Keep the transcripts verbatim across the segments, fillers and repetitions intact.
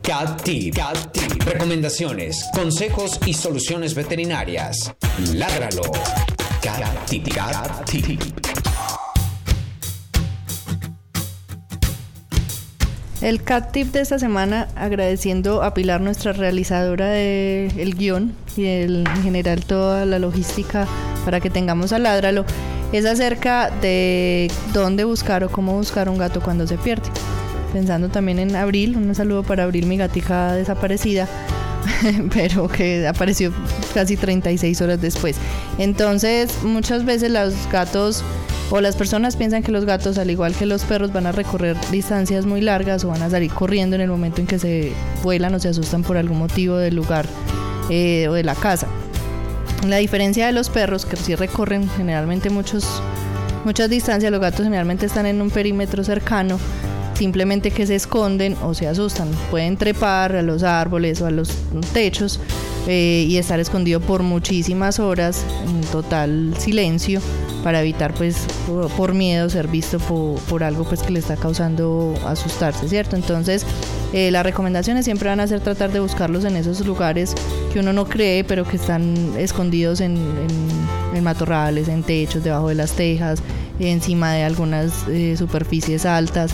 Cat Tip. Cat Tip. Recomendaciones, consejos y soluciones veterinarias. Ládralo. Cat Tip. Cat Tip. El Cat Tip de esta semana, agradeciendo a Pilar, nuestra realizadora del guión y el, en general toda la logística para que tengamos a Ládralo, es acerca de dónde buscar o cómo buscar un gato cuando se pierde. Pensando también en Abril, un saludo para Abril, mi gatica desaparecida, pero que apareció casi treinta y seis horas después. Entonces, muchas veces los gatos o las personas piensan que los gatos, al igual que los perros, van a recorrer distancias muy largas o van a salir corriendo en el momento en que se vuelan o se asustan por algún motivo del lugar eh, o de la casa. La diferencia de los perros, que sí recorren generalmente muchos, muchas distancias, los gatos generalmente están en un perímetro cercano, simplemente que se esconden o se asustan. Pueden trepar a los árboles o a los techos eh, y estar escondido por muchísimas horas en total silencio para evitar, pues, por, por miedo ser visto por, por algo pues que le está causando asustarse, ¿cierto? Entonces, eh, las recomendaciones siempre van a ser tratar de buscarlos en esos lugares que uno no cree, pero que están escondidos en, en, en matorrales, en techos, debajo de las tejas, encima de algunas eh, superficies altas.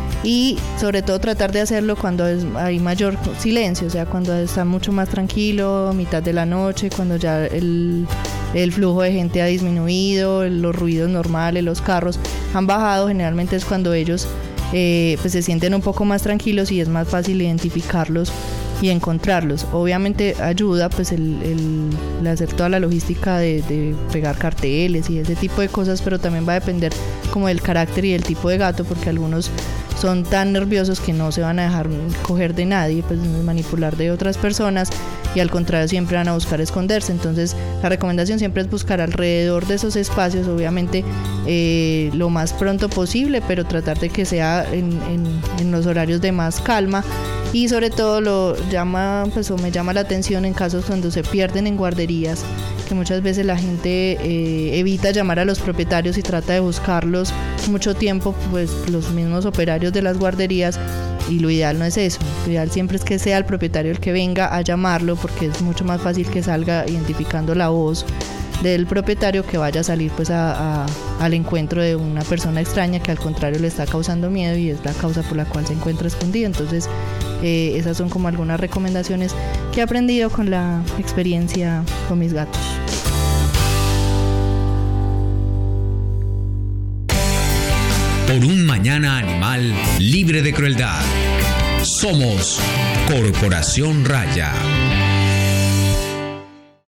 Y sobre todo tratar de hacerlo cuando es, hay mayor silencio, o sea, cuando está mucho más tranquilo, mitad de la noche, cuando ya el, el flujo de gente ha disminuido, los ruidos normales, los carros han bajado. Generalmente es cuando ellos eh, pues se sienten un poco más tranquilos y es más fácil identificarlos y encontrarlos. Obviamente ayuda pues el, el, el hacer toda la logística de, de pegar carteles y ese tipo de cosas, pero también va a depender como del carácter y del tipo de gato, porque algunos son tan nerviosos que no se van a dejar coger de nadie, pues manipular de otras personas, y al contrario siempre van a buscar esconderse. Entonces la recomendación siempre es buscar alrededor de esos espacios, obviamente eh, lo más pronto posible, pero tratar de que sea en, en, en los horarios de más calma. Y sobre todo lo llama, pues, o me llama la atención en casos cuando se pierden en guarderías, que muchas veces la gente eh, evita llamar a los propietarios y trata de buscarlos mucho tiempo, pues los mismos operarios de las guarderías, y lo ideal no es eso. Lo ideal siempre es que sea el propietario el que venga a llamarlo, porque es mucho más fácil que salga identificando la voz del propietario que vaya a salir pues a, a, al encuentro de una persona extraña que al contrario le está causando miedo y es la causa por la cual se encuentra escondido. Entonces eh, esas son como algunas recomendaciones que he aprendido con la experiencia con mis gatos. Por un mañana animal libre de crueldad. Somos Corporación Raya.